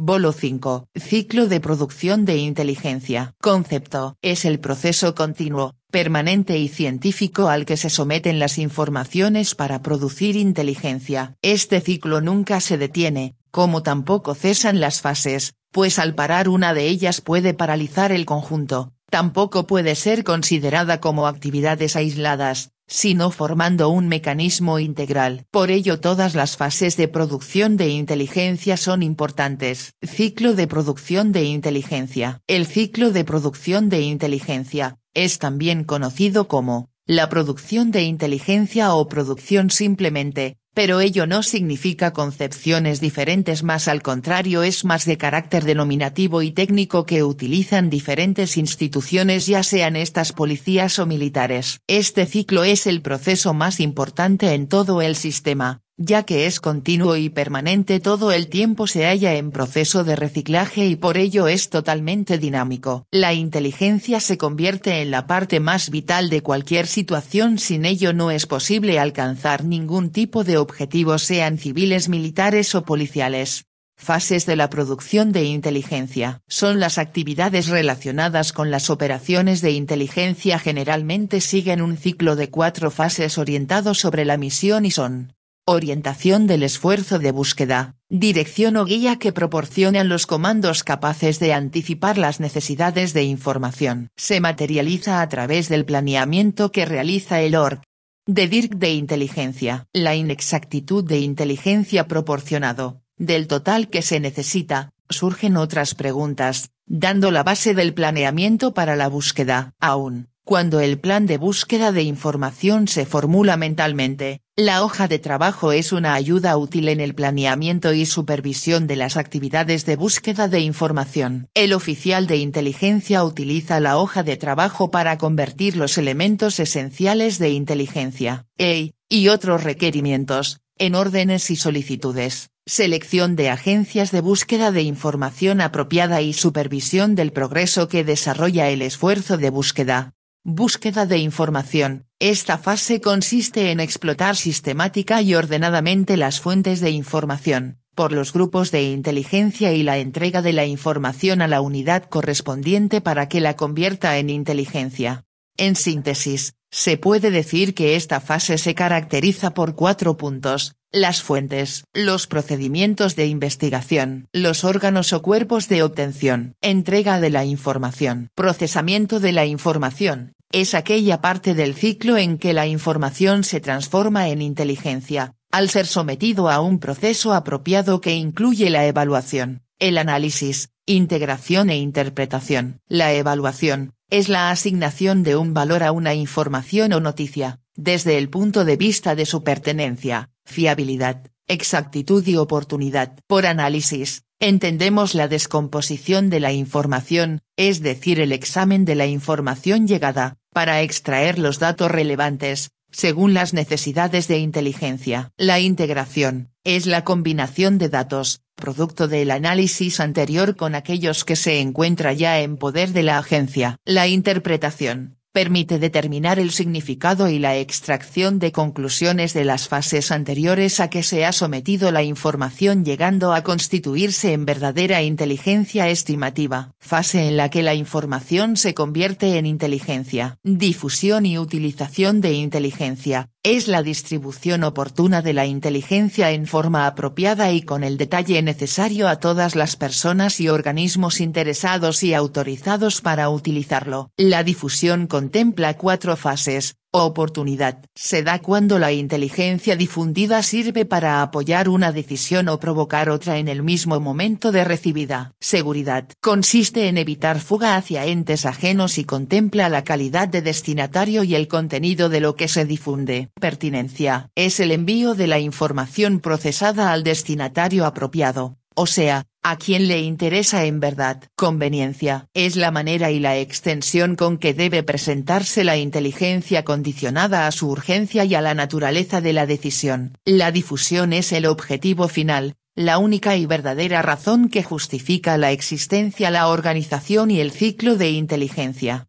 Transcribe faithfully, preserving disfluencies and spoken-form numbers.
Bolo cinco. Ciclo de producción de inteligencia. Concepto. Es el proceso continuo, permanente y científico al que se someten las informaciones para producir inteligencia. Este ciclo nunca se detiene, como tampoco cesan las fases, pues al parar una de ellas puede paralizar el conjunto. Tampoco puede ser considerada como actividades aisladas, sino formando un mecanismo integral. Por ello todas las fases de producción de inteligencia son importantes. Ciclo de producción de inteligencia. El ciclo de producción de inteligencia es también conocido como la producción de inteligencia o producción simplemente, pero ello no significa concepciones diferentes, más al contrario es más de carácter denominativo y técnico que utilizan diferentes instituciones, ya sean estas policías o militares. Este ciclo es el proceso más importante en todo el sistema, ya que es continuo y permanente, todo el tiempo se halla en proceso de reciclaje y por ello es totalmente dinámico. La inteligencia se convierte en la parte más vital de cualquier situación, sin ello no es posible alcanzar ningún tipo de objetivos, sean civiles, militares o policiales. Fases de la producción de inteligencia. Son las actividades relacionadas con las operaciones de inteligencia, generalmente siguen un ciclo de cuatro fases orientados sobre la misión y son: orientación del esfuerzo de búsqueda, dirección o guía que proporcionan los comandos capaces de anticipar las necesidades de información. Se materializa a través del planeamiento que realiza el O R C. De D I R C de inteligencia. La inexactitud de inteligencia proporcionado, del total que se necesita, surgen otras preguntas, dando la base del planeamiento para la búsqueda. Aún cuando el plan de búsqueda de información se formula mentalmente, la hoja de trabajo es una ayuda útil en el planeamiento y supervisión de las actividades de búsqueda de información. El oficial de inteligencia utiliza la hoja de trabajo para convertir los elementos esenciales de inteligencia, E I, y otros requerimientos, en órdenes y solicitudes, selección de agencias de búsqueda de información apropiada y supervisión del progreso que desarrolla el esfuerzo de búsqueda. Búsqueda de información. Esta fase consiste en explotar sistemática y ordenadamente las fuentes de información, por los grupos de inteligencia y la entrega de la información a la unidad correspondiente para que la convierta en inteligencia. En síntesis, se puede decir que esta fase se caracteriza por cuatro puntos: las fuentes, los procedimientos de investigación, los órganos o cuerpos de obtención, entrega de la información. Procesamiento de la información, es aquella parte del ciclo en que la información se transforma en inteligencia, al ser sometido a un proceso apropiado que incluye la evaluación, el análisis, integración e interpretación. La evaluación es la asignación de un valor a una información o noticia, desde el punto de vista de su pertenencia, fiabilidad, exactitud y oportunidad. Por análisis, entendemos la descomposición de la información, es decir, el examen de la información llegada, para extraer los datos relevantes, según las necesidades de inteligencia. La integración es la combinación de datos, producto del análisis anterior, con aquellos que se encuentra ya en poder de la agencia. La interpretación permite determinar el significado y la extracción de conclusiones de las fases anteriores a que se ha sometido la información, llegando a constituirse en verdadera inteligencia estimativa. Fase en la que la información se convierte en inteligencia. Difusión y utilización de inteligencia. Es la distribución oportuna de la inteligencia en forma apropiada y con el detalle necesario a todas las personas y organismos interesados y autorizados para utilizarlo. La difusión contempla cuatro fases. Oportunidad. Se da cuando la inteligencia difundida sirve para apoyar una decisión o provocar otra en el mismo momento de recibida. Seguridad. Consiste en evitar fuga hacia entes ajenos y contempla la calidad de destinatario y el contenido de lo que se difunde. Pertinencia. Es el envío de la información procesada al destinatario apropiado, o sea, a quien le interesa en verdad. Conveniencia. Es la manera y la extensión con que debe presentarse la inteligencia, condicionada a su urgencia y a la naturaleza de la decisión. La difusión es el objetivo final, la única y verdadera razón que justifica la existencia, la organización y el ciclo de inteligencia.